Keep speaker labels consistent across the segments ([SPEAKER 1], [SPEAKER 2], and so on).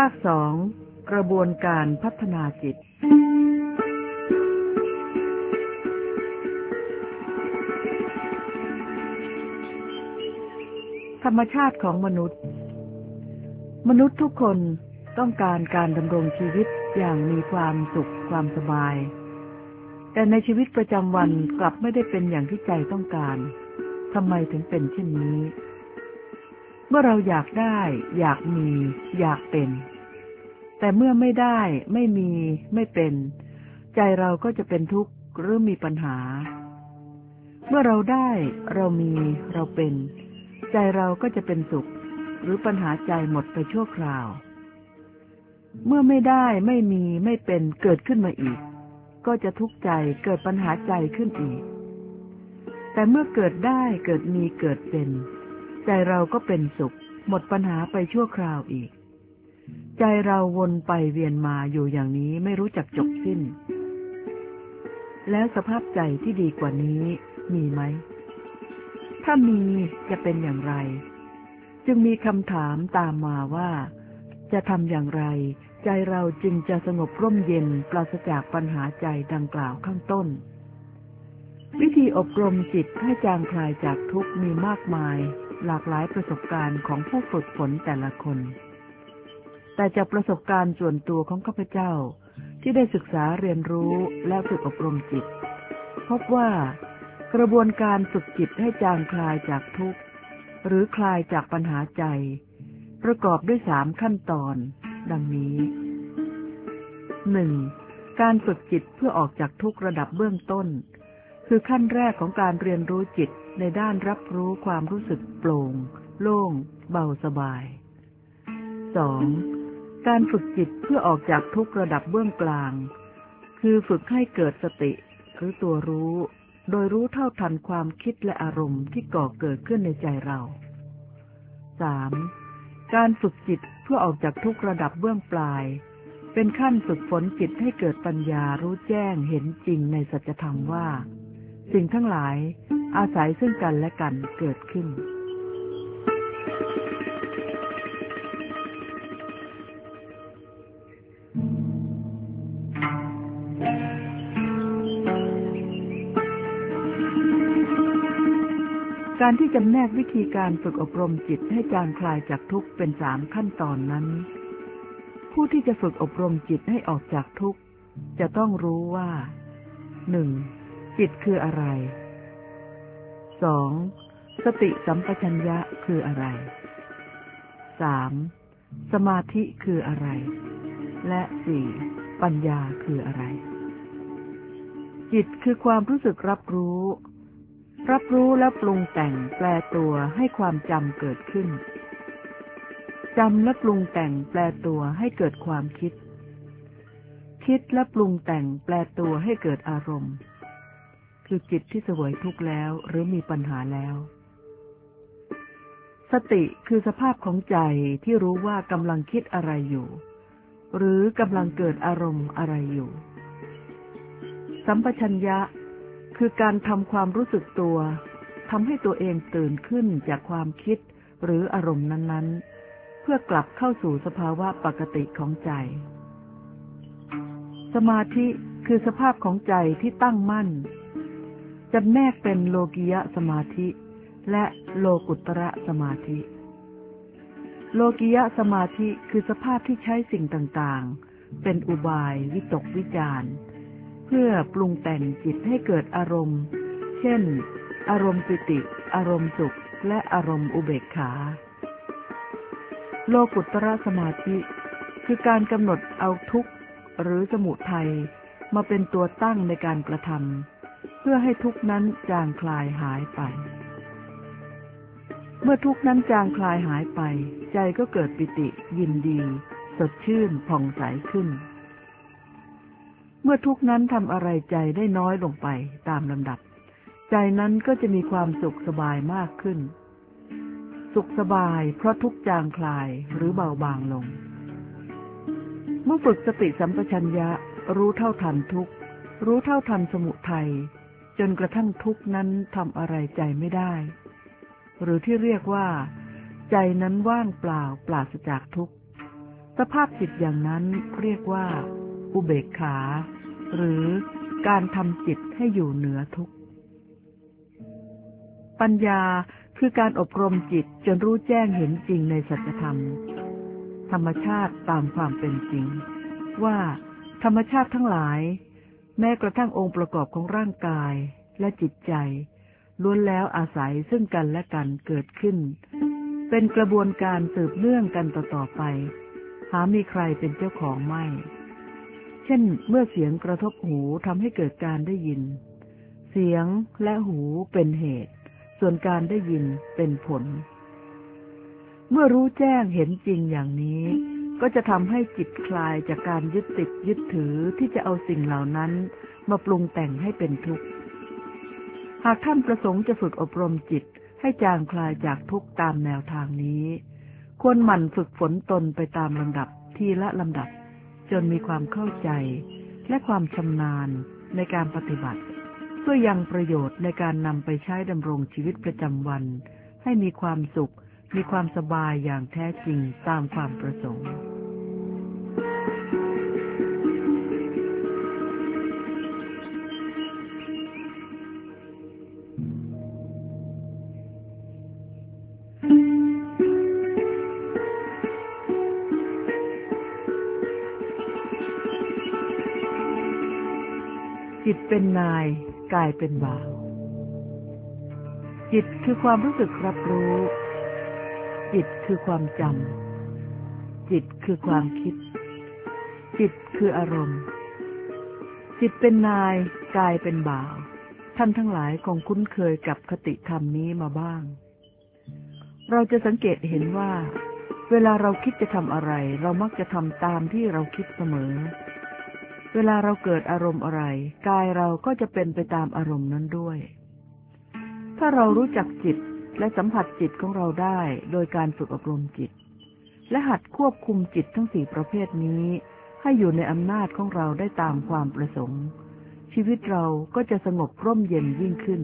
[SPEAKER 1] าค2กระบวนการพัฒนาจิตธรรมชาติของมนุษย์ทุกคนต้องการการดำรงชีวิตอย่างมีความสุขความสบายแต่ในชีวิตประจำวันกลับไม่ได้เป็นอย่างที่ใจต้องการทำไมถึงเป็นเช่นนี้เมื่อเราอยากได้อยากมีอยากเป็นแต่เมื่อไม่ได้ไม่มีไม่เป็นใจเราก็จะเป็นทุกข์หรือมีปัญหาเมื่อเราได้เรามีเราเป็นใจเราก็จะเป็นสุขหรือปัญหาใจหมดไปชั่วคราวเมื่อไม่ได้ไม่มีไม่เป็นเกิดขึ้นมาอีกก็จะทุกข์ใจเกิดปัญหาใจขึ้นอีกแต่เมื่อเกิดได้เกิดมีเกิดเป็นใจเราก็เป็นสุขหมดปัญหาไปชั่วคราวอีกใจเราวนไปเวียนมาอยู่อย่างนี้ไม่รู้จักจบสิ้นแล้วสภาพใจที่ดีกว่านี้มีไหมถ้ามีจะเป็นอย่างไรจึงมีคำถามตามมาว่าจะทำอย่างไรใจเราจึงจะสงบร่มเย็นปราศจากปัญหาใจดังกล่าวข้างต้นวิธีอบรมจิตให้จางคลายจากทุกข์มีมากมายหลากหลายประสบการณ์ของผู้ฝึกฝนแต่ละคนแต่จากประสบการณ์ส่วนตัวของข้าพเจ้าที่ได้ศึกษาเรียนรู้และฝึกอบรมจิตพบว่ากระบวนการฝึกจิตให้จางคลายจากทุกข์หรือคลายจากปัญหาใจประกอบด้วย3ขั้นตอนดังนี้ 1. การฝึกจิตเพื่อออกจากทุกข์ระดับเบื้องต้นคือขั้นแรกของการเรียนรู้จิตในด้านรับรู้ความรู้สึกโปร่งโล่งเบาสบาย 2. การฝึกจิตเพื่อออกจากทุกข์ระดับเบื้องกลางคือฝึกให้เกิดสติหรือตัวรู้โดยรู้เท่าทันความคิดและอารมณ์ที่ก่อเกิดขึ้นในใจเรา 3. การฝึกจิตเพื่อออกจากทุกข์ระดับเบื้องปลายเป็นขั้นฝึกฝนจิตให้เกิดปัญญารู้แจ้งเห็นจริงในสัจธรรมว่าสิ่งทั้งหลายอาศัยซึ่งกันและกันเกิดขึ้นการที่จำแนกวิธีการฝึกอบรมจิตให้จางคลายจากทุกข์เป็น3ขั้นตอนนั้นผู้ที่จะฝึกอบรมจิตให้ออกจากทุกข์จะต้องรู้ว่า 1. จิตคืออะไร 2. สติสัมปชัญญะคืออะไร 3. สมาธิคืออะไรและ 4. ปัญญาคืออะไรจิตคือความรู้สึกรับรู้และปรุงแต่งแปลตัวให้ความจำเกิดขึ้นจำและปรุงแต่งแปลตัวให้เกิดความคิดและปรุงแต่งแปลตัวให้เกิดอารมณ์คือจิตที่เสวยทุกข์แล้วหรือมีปัญหาแล้วสติคือสภาพของใจที่รู้ว่ากำลังคิดอะไรอยู่หรือกำลังเกิดอารมณ์อะไรอยู่สัมปชัญญะคือการทำความรู้สึกตัวทำให้ตัวเองตื่นขึ้นจากความคิดหรืออารมณ์นั้นๆเพื่อกลับเข้าสู่สภาวะปกติของใจสมาธิคือสภาพของใจที่ตั้งมั่นจำแนกเป็นโลกิยะสมาธิและโลกุตระสมาธิโลกิยะสมาธิคือสภาพที่ใช้สิ่งต่างๆเป็นอุบายวิตกวิจารณ์เพื่อปรุงแต่งจิตให้เกิดอารมณ์เช่นอารมณ์ปิติอารมณ์สุขและอารมณ์อุเบกขาโลกุตระสมาธิคือการกำหนดเอาทุกข์หรือสมุทัยมาเป็นตัวตั้งในการกระทำเพื่อให้ทุกข์นั้นจางคลายหายไปเมื่อทุกข์นั้นจางคลายหายไปใจก็เกิดปิติยินดีสดชื่นผ่องใสขึ้นเมื่อทุกข์นั้นทำอะไรใจได้น้อยลงไปตามลำดับใจนั้นก็จะมีความสุขสบายมากขึ้นสุขสบายเพราะทุกข์จางคลายหรือเบาบางลงเมื่อฝึกสติสัมปชัญญะรู้เท่าทันทุกข์รู้เท่าทันสมุทัยจนกระทั่งทุกข์นั้นทำอะไรใจไม่ได้หรือที่เรียกว่าใจนั้นว่างเปล่าปราศจากทุกข์สภาพจิตอย่างนั้นเรียกว่าอุเบกขาหรือการทำจิตให้อยู่เหนือทุกข์ปัญญาคือการอบรมจิตจนรู้แจ้งเห็นจริงในสัจธรรมธรรมชาติตามความเป็นจริงว่าธรรมชาติทั้งหลายแม้กระทั่งองค์ประกอบของร่างกายและจิตใจล้วนแล้วอาศัยซึ่งกันและกันเกิดขึ้นเป็นกระบวนการสืบเนื่องกันต่อไปหามีใครเป็นเจ้าของไม่เช่นเมื่อเสียงกระทบหูทำให้เกิดการได้ยินเสียงและหูเป็นเหตุส่วนการได้ยินเป็นผลเมื่อรู้แจ้งเห็นจริงอย่างนี้ก็จะทำให้จิตคลายจากการยึดติดยึดถือที่จะเอาสิ่งเหล่านั้นมาปรุงแต่งให้เป็นทุกข์หากท่านประสงค์จะฝึกอบรมจิตให้จางคลายจากทุกข์ตามแนวทางนี้ควรหมั่นฝึกฝนตนไปตามลำดับทีละลำดับจนมีความเข้าใจและความชำนาญในการปฏิบัติเพื่อยังประโยชน์ในการนำไปใช้ดำรงชีวิตประจำวันให้มีความสุขมีความสบายอย่างแท้จริงตามความประสงค์จิตเป็นนายกายเป็นบ่าวจิตคือความรู้สึกรับรู้จิตคือความจำจิตคือความคิดจิตคืออารมณ์จิตเป็นนายกายเป็นบ่าวท่านทั้งหลายคงคุ้นเคยกับคติธรรมนี้มาบ้างเราจะสังเกตเห็นว่าเวลาเราคิดจะทำอะไรเรามักจะทำตามที่เราคิดเสมอเวลาเราเกิดอารมณ์อะไรกายเราก็จะเป็นไปตามอารมณ์นั้นด้วยถ้าเรารู้จักจิตและสัมผัสจิตของเราได้โดยการฝึกอบรมจิตและหัดควบคุมจิตทั้งสี่ประเภทนี้ให้อยู่ในอำนาจของเราได้ตามความประสงค์ชีวิตเราก็จะสงบร่มเย็นยิ่งขึ้น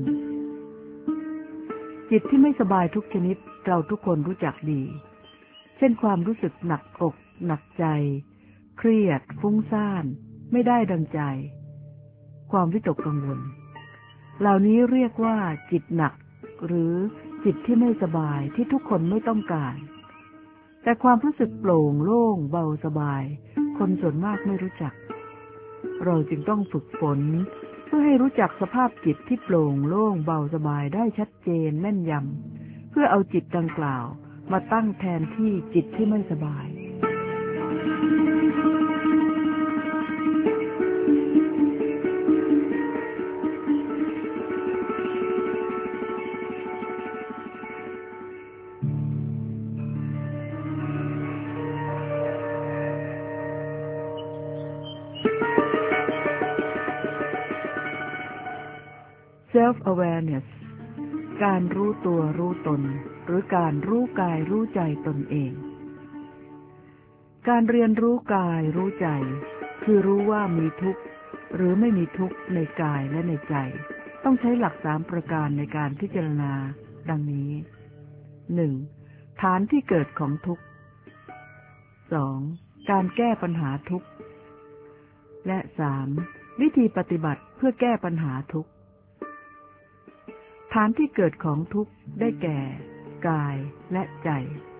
[SPEAKER 1] จิตที่ไม่สบายทุกชนิดเราทุกคนรู้จักดีเช่นความรู้สึกหนักอกหนักใจเครียดฟุ้งซ่านไม่ได้ดังใจความวิตกกังวลเหล่านี้เรียกว่าจิตหนักหรือจิตที่ไม่สบายที่ทุกคนไม่ต้องการแต่ความรู้สึกโปร่งโล่งเบาสบายคนส่วนมากไม่รู้จักเราจึงต้องฝึกฝนเพื่อให้รู้จักสภาพจิตที่โปร่งโล่งเบาสบายได้ชัดเจนแม่นยำเพื่อเอาจิตดังกล่าวมาตั้งแทนที่จิตที่ไม่สบายself-awareness การรู้ตัวรู้ตนหรือการรู้กายรู้ใจตนเองการเรียนรู้กายรู้ใจคือรู้ว่ามีทุกข์หรือไม่มีทุกข์ในกายและในใจต้องใช้หลัก3ประการในการพิจารณาดังนี้ 1. ฐานที่เกิดของทุกข์ 2. การแก้ปัญหาทุกข์และ 3. วิธีปฏิบัติเพื่อแก้ปัญหาทุกข์ฐานที่เกิดของทุกข์ได้แก่กายและใจ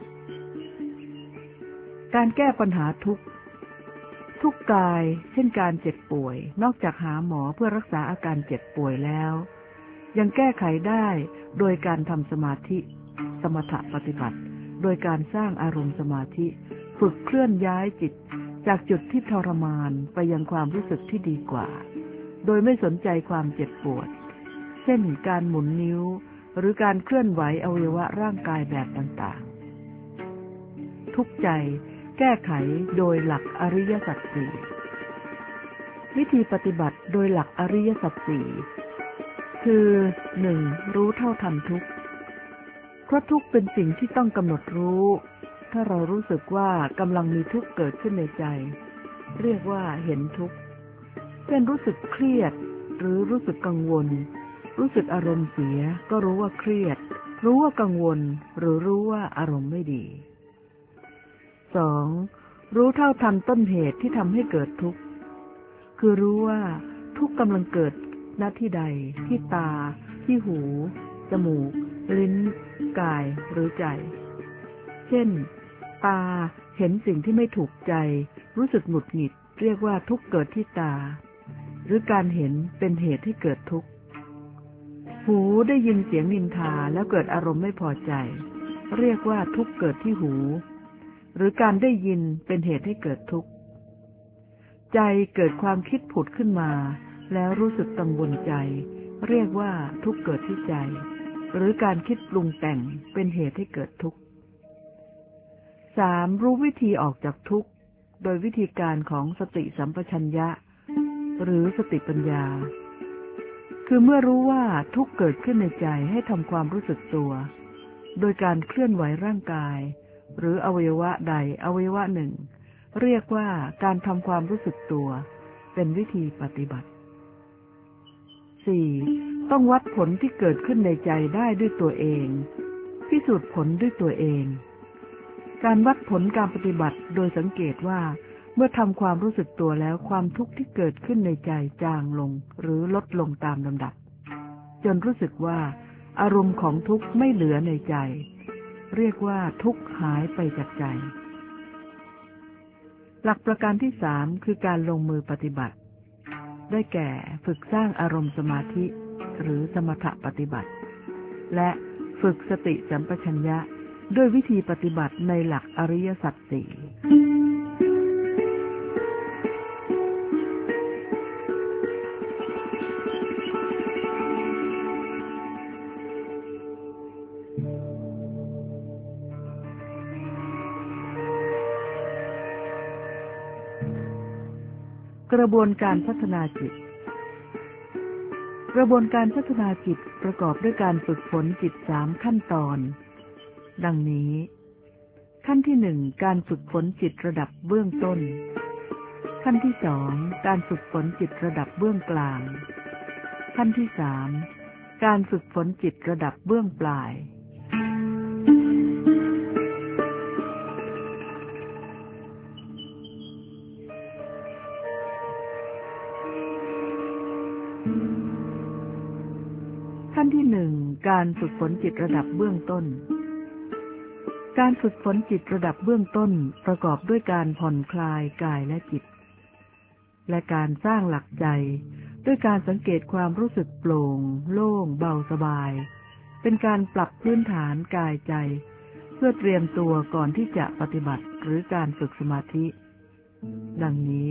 [SPEAKER 1] การแก้ปัญหาทุกข์ทุกกายเช่นการเจ็บป่วยนอกจากหาหมอเพื่อรักษาอาการเจ็บป่วยแล้วยังแก้ไขได้โดยการทำสมาธิสมถปฏิบัติโดยการสร้างอารมณ์สมาธิฝึกเคลื่อนย้ายจิตจากจุดที่ทรมานไปยังความรู้สึกที่ดีกว่าโดยไม่สนใจความเจ็บปวดเช่นการหมุนนิ้วหรือการเคลื่อนไหวอวัยวะร่างกายแบบต่างๆทุกใจแก้ไขโดยหลักอริยสัจสี่วิธีปฏิบัติโดยหลักอริยสัจสี่คือ 1. รู้เท่าทันทุกข์เพราะทุกข์เป็นสิ่งที่ต้องกำหนดรู้ถ้าเรารู้สึกว่ากำลังมีทุกข์เกิดขึ้นในใจเรียกว่าเห็นทุกข์เป็นรู้สึกเครียดหรือรู้สึกกังวลรู้สึกอารมณ์เสียก็รู้ว่าเครียดรู้ว่ากังวลหรือรู้ว่าอารมณ์ไม่ดี 2. รู้เท่าทันต้นเหตุที่ทำให้เกิดทุกข์คือรู้ว่าทุกข์กำลังเกิดณที่ใดที่ตาที่หูจมูกลิ้นกายหรือใจเช่นตาเห็นสิ่งที่ไม่ถูกใจรู้สึกหงุดหงิดเรียกว่าทุกข์เกิดที่ตาหรือการเห็นเป็นเหตุให้เกิดทุกข์หูได้ยินเสียงนินทาแล้วเกิดอารมณ์ไม่พอใจเรียกว่าทุกข์เกิดที่หูหรือการได้ยินเป็นเหตุให้เกิดทุกข์ใจเกิดความคิดผุดขึ้นมาแล้วรู้สึกกังวลใจเรียกว่าทุกข์เกิดที่ใจหรือการคิดปรุงแต่งเป็นเหตุให้เกิดทุกข์ 3. รู้วิธีออกจากทุกข์โดยวิธีการของสติสัมปชัญญะหรือสติปัญญาคือเมื่อรู้ว่าทุกข์เกิดขึ้นในใจให้ทำความรู้สึกตัวโดยการเคลื่อนไหวร่างกายหรืออวัยวะใดอวัยวะหนึ่งเรียกว่าการทำความรู้สึกตัวเป็นวิธีปฏิบัติ 4. ต้องวัดผลที่เกิดขึ้นในใจได้ด้วยตัวเองพิสูจน์ผลด้วยตัวเองการวัดผลการปฏิบัติโดยสังเกตว่าเมื่อทำความรู้สึกตัวแล้วความทุกข์ที่เกิดขึ้นในใจจางลงหรือลดลงตามลำดับจนรู้สึกว่าอารมณ์ของทุกข์ไม่เหลือในใจเรียกว่าทุกข์หายไปจากใจหลักประการที่ 3คือการลงมือปฏิบัติได้แก่ฝึกสร้างอารมณ์สมาธิหรือสมถปฏิบัติและฝึกสติสัมปชัญญะด้วยวิธีปฏิบัติในหลักอริยสัจ 4กระบวนการพัฒนาจิตกระบวนการพัฒนาจิตประกอบด้วยการฝึกฝนจิต3ขั้นตอนดังนี้ขั้นที่ 1การฝึกฝนจิตระดับเบื้องต้นขั้นที่ 2การฝึกฝนจิตระดับเบื้องกลางขั้นที่ 3การฝึกฝนจิตระดับเบื้องปลายขั้นที่ 1การฝึกฝนจิตระดับเบื้องต้นการฝึกฝนจิตระดับเบื้องต้นประกอบด้วยการผ่อนคลายกายและจิตและการสร้างหลักใจด้วยการสังเกตความรู้สึกโปร่งโล่งเบาสบายเป็นการปรับพื้นฐานกายใจเพื่อเตรียมตัวก่อนที่จะปฏิบัติหรือการฝึกสมาธิดังนี้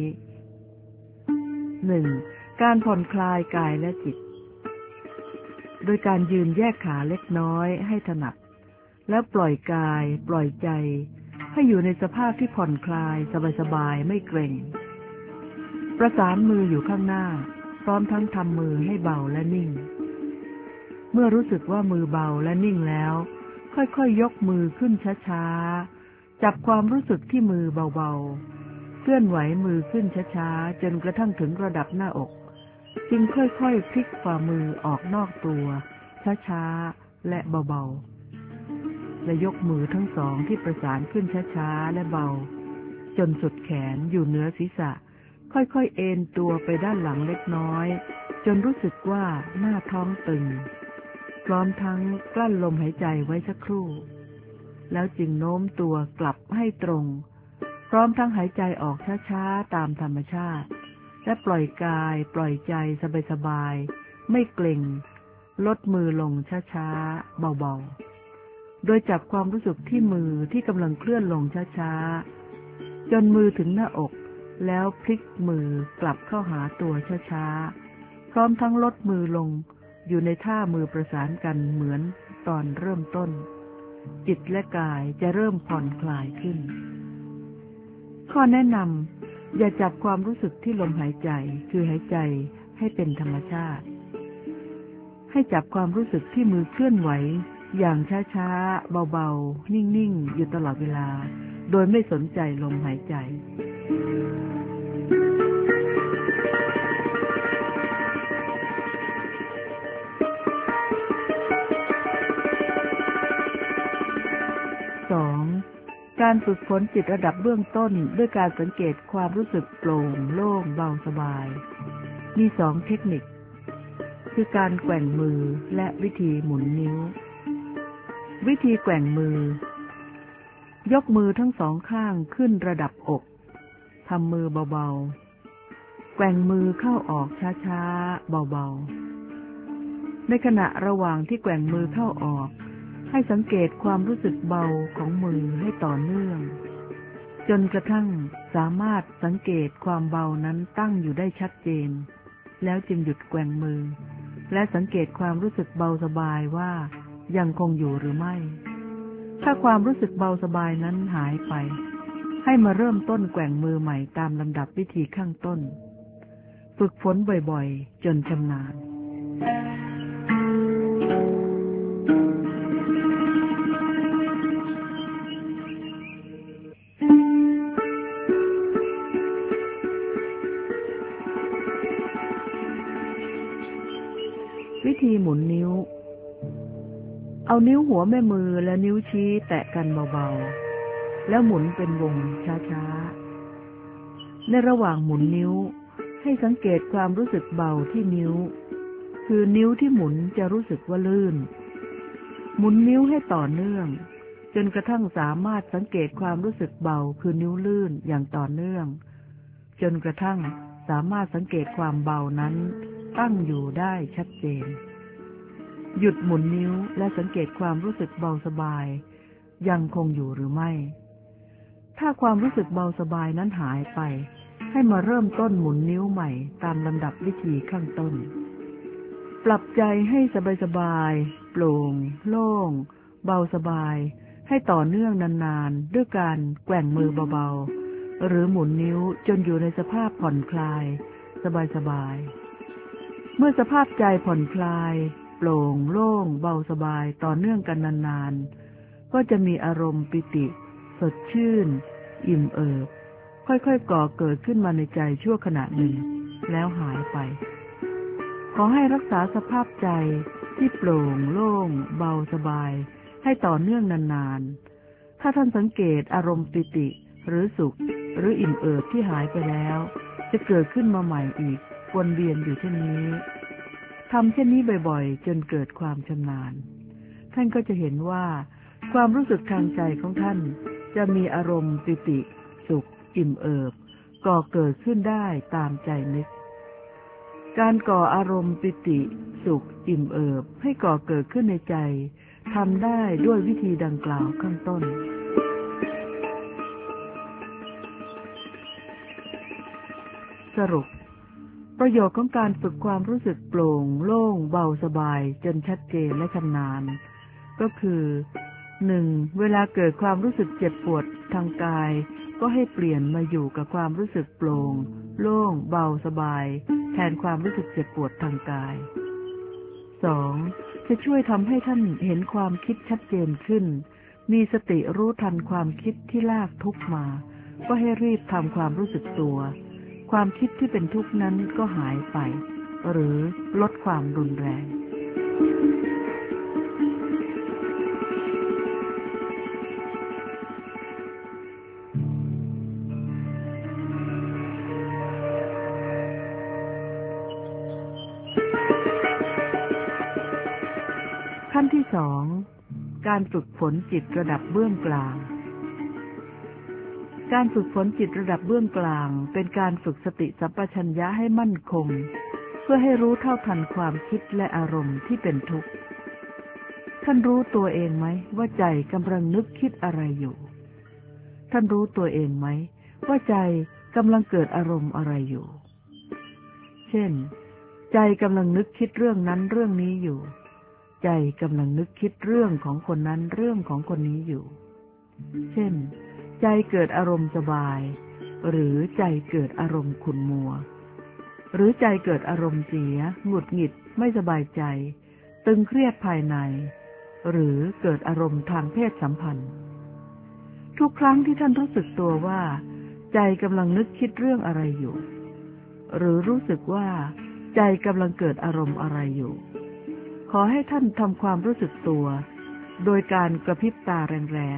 [SPEAKER 1] 1. การผ่อนคลายกายและจิตโดยการยืนแยกขาเล็กน้อยให้ถนัดแล้วปล่อยกายปล่อยใจให้อยู่ในสภาพที่ผ่อนคลายสบายๆไม่เกร็งประสานมืออยู่ข้างหน้าพร้อมทั้งทำมือให้เบาและนิ่งเมื่อรู้สึกว่ามือเบาและนิ่งแล้วค่อยๆยกมือขึ้นช้าๆจับความรู้สึกที่มือเบาๆเคลื่อนไหวมือขึ้นช้าๆจนกระทั่งถึงระดับหน้าอกจึงค่อยๆพลิกฝ่ามือออกนอกตัวช้าๆและเบาๆและยกมือทั้งสองที่ประสานขึ้นช้าๆและเบาจนสุดแขนอยู่เหนือศีรษะค่อยๆเอนตัวไปด้านหลังเล็กน้อยจนรู้สึกว่าหน้าท้องตึงพร้อมทั้งกลั้นลมหายใจไว้สักครู่แล้วจึงโน้มตัวกลับให้ตรงพร้อมทั้งหายใจออกช้าๆตามธรรมชาติและปล่อยกายปล่อยใจสบายๆไม่เกร็งลดมือลงช้าๆเบาๆโดยจับความรู้สึกที่มือที่กำลังเคลื่อนลงช้าๆจนมือถึงหน้าอกแล้วพลิกมือกลับเข้าหาตัวช้าๆพร้อมทั้งลดมือลงอยู่ในท่ามือประสานกันเหมือนตอนเริ่มต้นจิตและกายจะเริ่มผ่อนคลายขึ้นข้อแนะนำอย่าจับความรู้สึกที่ลมหายใจคือหายใจให้เป็นธรรมชาติให้จับความรู้สึกที่มือเคลื่อนไหวอย่างช้าๆเบาๆนิ่งๆอยู่ตลอดเวลาโดยไม่สนใจลมหายใจ 2. การฝึกฝนจิตระดับเบื้องต้นด้วยการสังเกตความรู้สึกโปร่งโล่งเบาสบายมี2เทคนิคคือการแกว่งมือและวิธีหมุนนิ้ววิธีแกว่งมือยกมือทั้งสองข้างขึ้นระดับอกทำมือเบาๆแกว่งมือเข้าออกช้าๆเบาๆในขณะระหว่างที่แกว่งมือเข้าออกให้สังเกตความรู้สึกเบาของมือให้ต่อเนื่องจนกระทั่งสามารถสังเกตความเบานั้นตั้งอยู่ได้ชัดเจนแล้วจึงหยุดแกว่งมือและสังเกตความรู้สึกเบาสบายว่ายังคงอยู่หรือไม่ถ้าความรู้สึกเบาสบายนั้นหายไปให้มาเริ่มต้นแกว่งมือใหม่ตามลำดับวิธีข้างต้นฝึกฝนบ่อยๆจนชำนาญวิธีหมุนนิ้วเอานิ้วหัวแม่มือและนิ้วชี้แตะกันเบาๆแล้วหมุนเป็นวงช้าๆในระหว่างหมุนนิ้วให้สังเกตความรู้สึกเบาที่นิ้วคือนิ้วที่หมุนจะรู้สึกว่าลื่นหมุนนิ้วให้ต่อเนื่องจนกระทั่งสามารถสังเกตความรู้สึกเบาคือนิ้วลื่นอย่างต่อเนื่องจนกระทั่งสามารถสังเกตความเบานั้นตั้งอยู่ได้ชัดเจนหยุดหมุนนิ้วและสังเกตความรู้สึกเบาสบายยังคงอยู่หรือไม่ถ้าความรู้สึกเบาสบายนั้นหายไปให้มาเริ่มต้นหมุนนิ้วใหม่ตามลำดับวิธีข้างต้นปรับใจให้สบายๆโปร่งโล่งเบาสบายให้ต่อเนื่องนานๆด้วยการแกว่งมือเบาๆหรือหมุนนิ้วจนอยู่ในสภาพผ่อนคลายสบายๆเมื่อสภาพใจผ่อนคลายโปร่งโล่งเบาสบายต่อเนื่องกันนานๆก็จะมีอารมณ์ปิติสดชื่นอิ่มเอิบค่อยๆก่อเกิดขึ้นมาในใจชั่วขณะหนึ่งแล้วหายไปขอให้รักษาสภาพใจที่โปร่งโล่งเบาสบายให้ต่อเนื่องนานๆถ้าท่านสังเกตอารมณ์ปิติหรือสุขหรืออิ่มเอิบที่หายไปแล้วจะเกิดขึ้นมาใหม่อีกวนเวียนอยู่เช่นนี้ทำเช่นนี้บ่อยๆจนเกิดความชำนาญท่านก็จะเห็นว่าความรู้สึกทางใจของท่านจะมีอารมณ์ปิติสุขอิ่มเอิบก่อเกิดขึ้นได้ตามใจนึกการก่ออารมณ์ปิติสุขอิ่มเอิบให้ก่อเกิดขึ้นในใจทำได้ด้วยวิธีดังกล่าวข้างต้นสรุปประโยชน์ของการฝึกความรู้สึกโปร่งโล่งเบาสบายจนชัดเจนและชำนาญก็คือ 1. เวลาเกิดความรู้สึกเจ็บปวดทางกายก็ให้เปลี่ยนมาอยู่กับความรู้สึกโปร่งโล่งเบาสบายแทนความรู้สึกเจ็บปวดทางกาย 2. จะช่วยทำให้ท่านเห็นความคิดชัดเจนขึ้นมีสติรู้ทันความคิดที่ลากทุกข์มาก็ให้รีบทำความรู้สึกตัวความคิดที่เป็นทุกข์นั้นก็หายไปหรือลดความรุนแรงขั้นที่ 2. การฝึกฝนจิตระดับเบื้องกลางการฝึกฝนจิตระดับเบื้องกลางเป็นการฝึกสติสัมปชัญญะให้มั่นคงเพื่อให้รู้เท่าทันความคิดและอารมณ์ที่เป็นทุกข์ท่านรู้ตัวเองไหมว่าใจกำลังนึกคิดอะไรอยู่ท่านรู้ตัวเองไหมว่าใจกำลังเกิดอารมณ์อะไรอยู่เช่นใจกำลังนึกคิดเรื่องนั้นเรื่องนี้อยู่ใจกำลังนึกคิดเรื่องของคนนั้นเรื่องของคนนี้อยู่เช่นใจเกิดอารมณ์สบายหรือใจเกิดอารมณ์ขุ่นมัวหรือใจเกิดอารมณ์เสียหงุดหงิดไม่สบายใจตึงเครียดภายในหรือเกิดอารมณ์ทางเพศสัมพันธ์ทุกครั้งที่ท่านรู้สึกตัวว่าใจกำลังนึกคิดเรื่องอะไรอยู่หรือรู้สึกว่าใจกำลังเกิดอารมณ์อะไรอยู่ขอให้ท่านทำความรู้สึกตัวโดยการกระพริบตาแรงๆ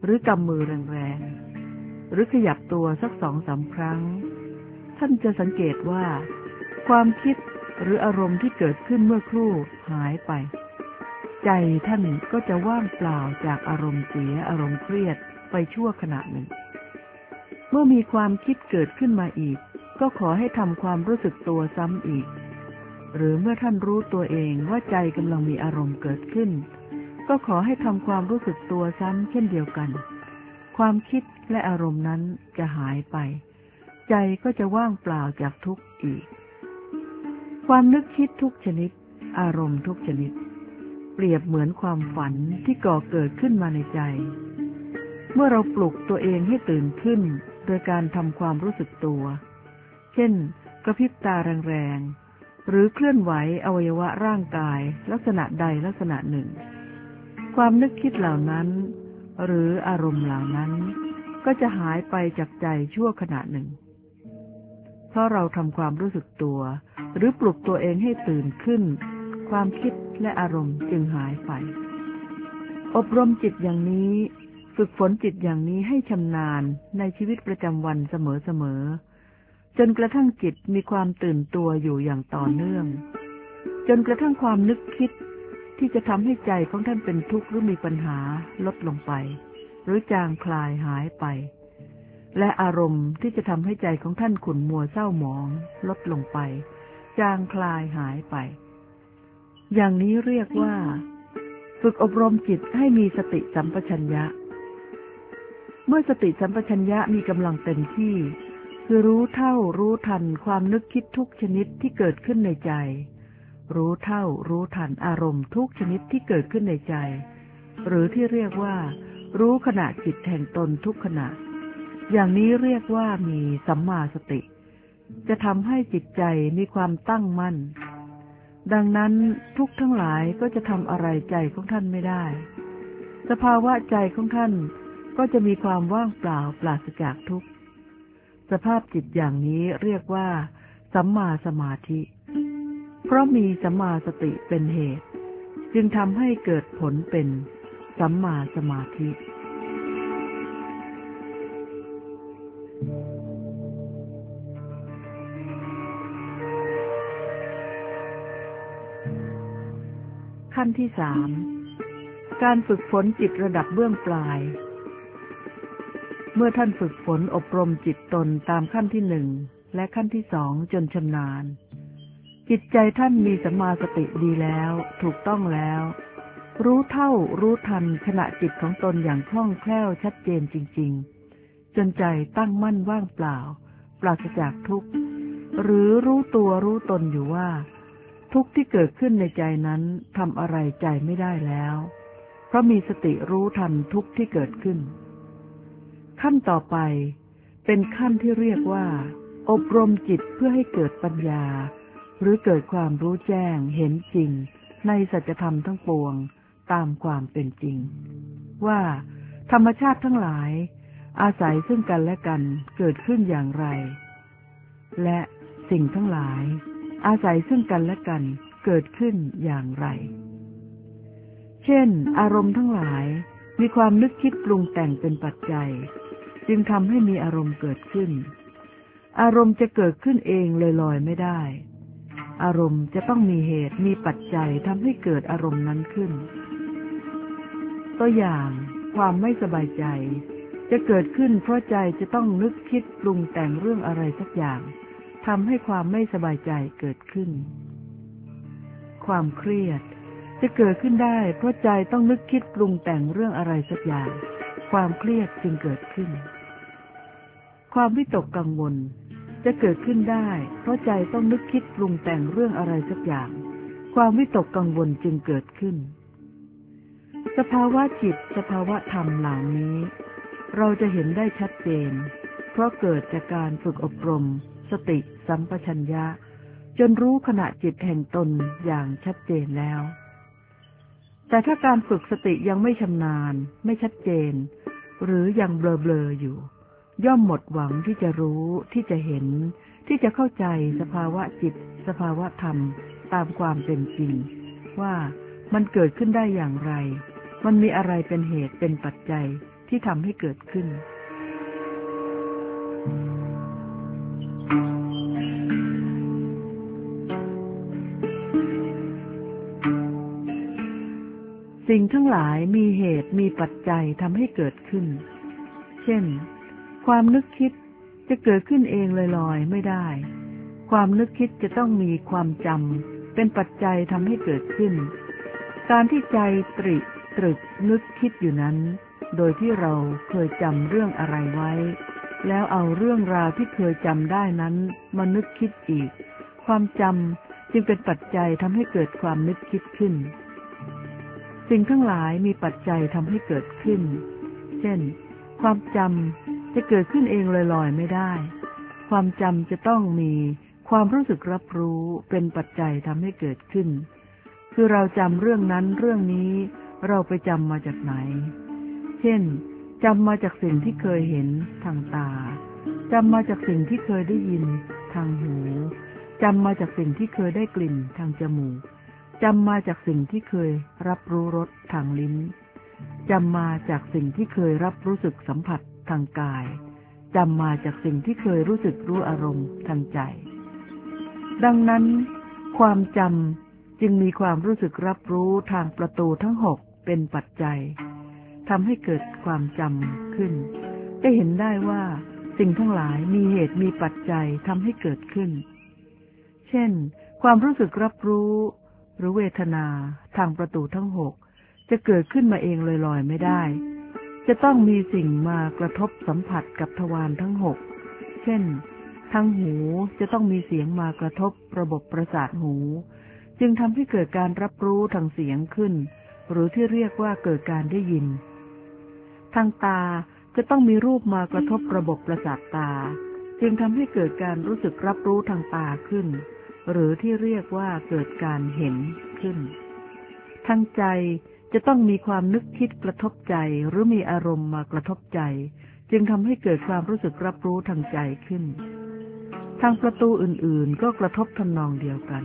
[SPEAKER 1] หรือกำมือแรงๆหรือขยับตัวสัก2-3 ครั้งท่านจะสังเกตว่าความคิดหรืออารมณ์ที่เกิดขึ้นเมื่อครู่หายไปใจท่านก็จะว่างเปล่าจากอารมณ์เสียอารมณ์เครียดไปชั่วขณะหนึ่งเมื่อมีความคิดเกิดขึ้นมาอีกก็ขอให้ทำความรู้สึกตัวซ้ำอีกหรือเมื่อท่านรู้ตัวเองว่าใจกำลังมีอารมณ์เกิดขึ้นก็ขอให้ทำความรู้สึกตัวซ้ำเช่นเดียวกันความคิดและอารมณ์นั้นจะหายไปใจก็จะว่างเปล่าจากทุกข์อีกความนึกคิดทุกชนิดอารมณ์ทุกชนิดเปรียบเหมือนความฝันที่ก่อเกิดขึ้นมาในใจเมื่อเราปลุกตัวเองให้ตื่นขึ้นโดยการทำความรู้สึกตัวเช่นกระพริบตาแรงๆหรือเคลื่อนไหวอวัยวะร่างกายลักษณะใดลักษณะหนึ่งความนึกคิดเหล่านั้นหรืออารมณ์เหล่านั้นก็จะหายไปจากใจชั่วขณะหนึ่งเพราะเราทำความรู้สึกตัวหรือปลุกตัวเองให้ตื่นขึ้นความคิดและอารมณ์จึงหายไปอบรมจิตอย่างนี้ฝึกฝนจิตอย่างนี้ให้ชำนาญในชีวิตประจำวันเสมอๆจนกระทั่งจิตมีความตื่นตัวอยู่อย่างต่อเนื่องจนกระทั่งความนึกคิดที่จะทำให้ใจของท่านเป็นทุกข์หรือมีปัญหาลดลงไปหรือจางคลายหายไปและอารมณ์ที่จะทำให้ใจของท่านขุ่นมัวเศร้าหมองลดลงไปจางคลายหายไปอย่างนี้เรียกว่าฝึกอบรมจิตให้มีสติสัมปชัญญะเมื่อสติสัมปชัญญะมีกำลังเต็มที่คือรู้เท่ารู้ทันความนึกคิดทุกชนิดที่เกิดขึ้นในใจรู้เท่ารู้ทันอารมณ์ทุกชนิดที่เกิดขึ้นในใจหรือที่เรียกว่ารู้ขณะจิตแห่งตนทุกขณะอย่างนี้เรียกว่ามีสัมมาสติจะทำให้จิตใจมีความตั้งมั่นดังนั้นทุกข์ทั้งหลายก็จะทำอะไรใจของท่านไม่ได้สภาวะใจของท่านก็จะมีความว่างเปล่าปราศจากทุกข์สภาพจิตอย่างนี้เรียกว่าสัมมาสมาธิเพราะมีสัมมาสติเป็นเหตุจึงทำให้เกิดผลเป็นสัมมาสมาธิขั้นที่3การฝึกฝนจิตระดับเบื้องปลายเมื่อท่านฝึกฝนอบรมจิตตนตามขั้นที่1และขั้นที่2จนชำนาญจิตใจท่านมีสัมมาสติดีแล้วถูกต้องแล้วรู้เท่ารู้ทันขณะจิตของตนอย่างคล่องแคล่วชัดเจนจริงๆจนใจตั้งมั่นว่างเปล่าปราศจากทุกข์หรือรู้ตัวรู้ตนอยู่ว่าทุกข์ที่เกิดขึ้นในใจนั้นทำอะไรใจไม่ได้แล้วเพราะมีสติรู้ทันทุกข์ที่เกิดขึ้นขั้นต่อไปเป็นขั้นที่เรียกว่าอบรมจิตเพื่อให้เกิดปัญญาหรือเกิดความรู้แจ้งเห็นจริงในสัจธรรมทั้งปวงตามความเป็นจริงว่าธรรมชาติทั้งหลายอาศัยซึ่งกันและกันเกิดขึ้นอย่างไรและสิ่งทั้งหลายอาศัยซึ่งกันและกันเกิดขึ้นอย่างไรเช่นอารมณ์ทั้งหลายมีความนึกคิดปรุงแต่งเป็นปัจจัยจึงทำให้มีอารมณ์เกิดขึ้นอารมณ์จะเกิดขึ้นเองลอยๆไม่ได้อารมณ์จะต้องมีเหตุมีปัจจัยทำให้เกิดอารมณ์นั้นขึ้นตัวอย่างความไม่สบายใจจะเกิดขึ้นเพราะใจจะต้องนึกคิดปรุงแต่งเรื่องอะไรสักอย่างทำให้ความไม่สบายใจเกิดขึ้นความเครียดจะเกิดขึ้นได้เพราะใจต้องนึกคิดปรุงแต่งเรื่องอะไรสักอย่างความเครียดจึงเกิดขึ้นความวิตกกังวลจะเกิดขึ้นได้เพราะใจต้องนึกคิดปรุงแต่งเรื่องอะไรสักอย่างความวิตกกังวลจึงเกิดขึ้นสภาวะจิตสภาวะธรรมเหล่านี้เราจะเห็นได้ชัดเจนเพราะเกิดจากการฝึกอบรมสติสัมปชัญญะจนรู้ขณะจิตแห่งตนอย่างชัดเจนแล้วแต่ถ้าการฝึกสติยังไม่ชำนาญไม่ชัดเจนหรือยังเบลอๆอยู่ย่อมหมดหวังที่จะรู้ที่จะเห็นที่จะเข้าใจสภาวะจิตสภาวะธรรมตามความเป็นจริงว่ามันเกิดขึ้นได้อย่างไรมันมีอะไรเป็นเหตุเป็นปัจจัยที่ทำให้เกิดขึ้นสิ่งทั้งหลายมีเหตุมีปัจจัยทำให้เกิดขึ้นเช่นความนึกคิดจะเกิดขึ้นเองลอยๆไม่ได้ความนึกคิดจะต้องมีความจำเป็นปัจจัยทำให้เกิดขึ้นการที่ใจตรึกนึกคิดอยู่นั้นโดยที่เราเคยจำเรื่องอะไรไว้แล้วเอาเรื่องราวที่เคยจำได้นั้นมานึกคิดอีกความจำจึงเป็นปัจจัยทำให้เกิดความนึกคิดขึ้นสิ่งทั้งหลายมีปัจจัยทำให้เกิดขึ้นเช่นความจำจะเกิดขึ้นเองลอยๆไม่ได้ความจำจะต้องมีความรู้สึกรับรู้เป็นปัจจัยทำให้เกิดขึ้นคือเราจำเรื่องนั้นเรื่องนี้เราไปจำมาจากไหนเช่นจำมาจากสิ่งที่เคยเห็นทางตาจำมาจากสิ่งที่เคยได้ยินทางหูจำมาจากสิ่งที่เคยได้กลิ่นทางจมูกจำมาจากสิ่งที่เคยรับรู้รสทางลิ้นจำมาจากสิ่งที่เคยรับรู้สึกสัมผัสทางกายจำมาจากสิ่งที่เคยรู้สึกรู้อารมณ์ทางใจดังนั้นความจำจึงมีความรู้สึกรับรู้ทางประตูทั้งหกเป็นปัจจัยทำให้เกิดความจำขึ้นจะเห็นได้ว่าสิ่งทั้งหลายมีเหตุมีปัจจัยทำให้เกิดขึ้นเช่นความรู้สึกรับรู้หรือเวทนาทางประตูทั้งหกจะเกิดขึ้นมาเองลอยๆไม่ได้จะต้องมีสิ่งมากระทบสัมผัสกับทวารทั้งหกเช่นทางหูจะต้องมีเสียงมากระทบระบบประสาทหูจึงทำให้เกิดการรับรู้ทางเสียงขึ้นหรือที่เรียกว่าเกิดการได้ยินทางตาจะต้องมีรูปมากระทบระบบประสาทตาจึงทำให้เกิดการรู้สึกรับรู้ทางตาขึ้นหรือที่เรียกว่าเกิดการเห็นขึ้นทางใจจะต้องมีความนึกคิดกระทบใจหรือมีอารมณ์มากระทบใจจึงทำให้เกิดความรู้สึกรับรู้ทางใจขึ้นทางประตูอื่นๆก็กระทบทำนองเดียวกัน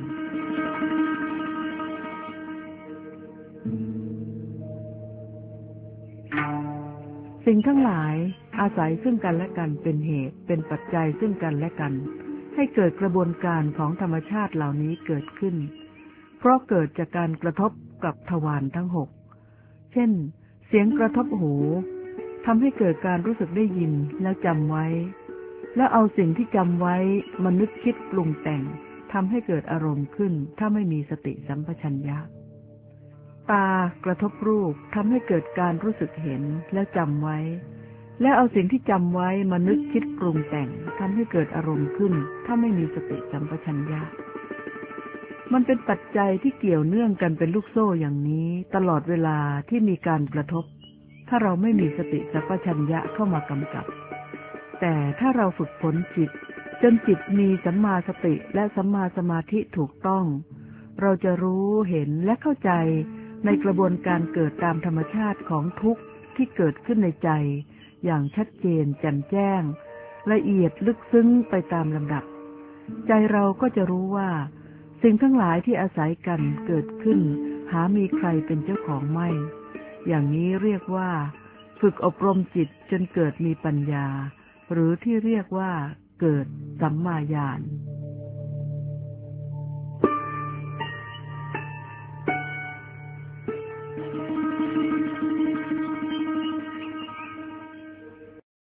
[SPEAKER 1] สิ่งทั้งหลายอาศัยซึ่งกันและกันเป็นเหตุเป็นปัจจัยซึ่งกันและกันให้เกิดกระบวนการของธรรมชาติเหล่านี้เกิดขึ้นเพราะเกิดจากการกระทบกับทวารทั้งหกเช่นเสียงกระทบหูทำให้เกิดการรู้สึกได้ยินแล้วจำไว้แล้วเอาสิ่งที่จำไว้มานึกคิดปรุงแต่งทำให้เกิดอารมณ์ขึ้นถ้าไม่มีสติสัมปชัญญะตากระทบรูปทำให้เกิดการรู้สึกเห็นแล้วจำไว้และเอาสิ่งที่จำไว้มานึกคิดปรุงแต่งทำให้เกิดอารมณ์ขึ้นถ้าไม่มีสติสัมปชัญญะมันเป็นปัจจัยที่เกี่ยวเนื่องกันเป็นลูกโซ่อย่างนี้ตลอดเวลาที่มีการกระทบถ้าเราไม่มีสติสัมปชัญญะเข้ามากำกับแต่ถ้าเราฝึกฝนจิตจนจิตมีสัมมาสติและสัมมาสมาธิถูกต้องเราจะรู้เห็นและเข้าใจในกระบวนการเกิดตามธรรมชาติของทุกข์ที่เกิดขึ้นในใจอย่างชัดเจนแจ่มแจ้งละเอียดลึกซึ้งไปตามลำดับใจเราก็จะรู้ว่าสิ่งทั้งหลายที่อาศัยกันเกิดขึ้นหามีใครเป็นเจ้าของไม่อย่างนี้เรียกว่าฝึกอบรมจิตจนเกิดมีปัญญาหรือที่เรียกว่าเกิดสัมมาญาณ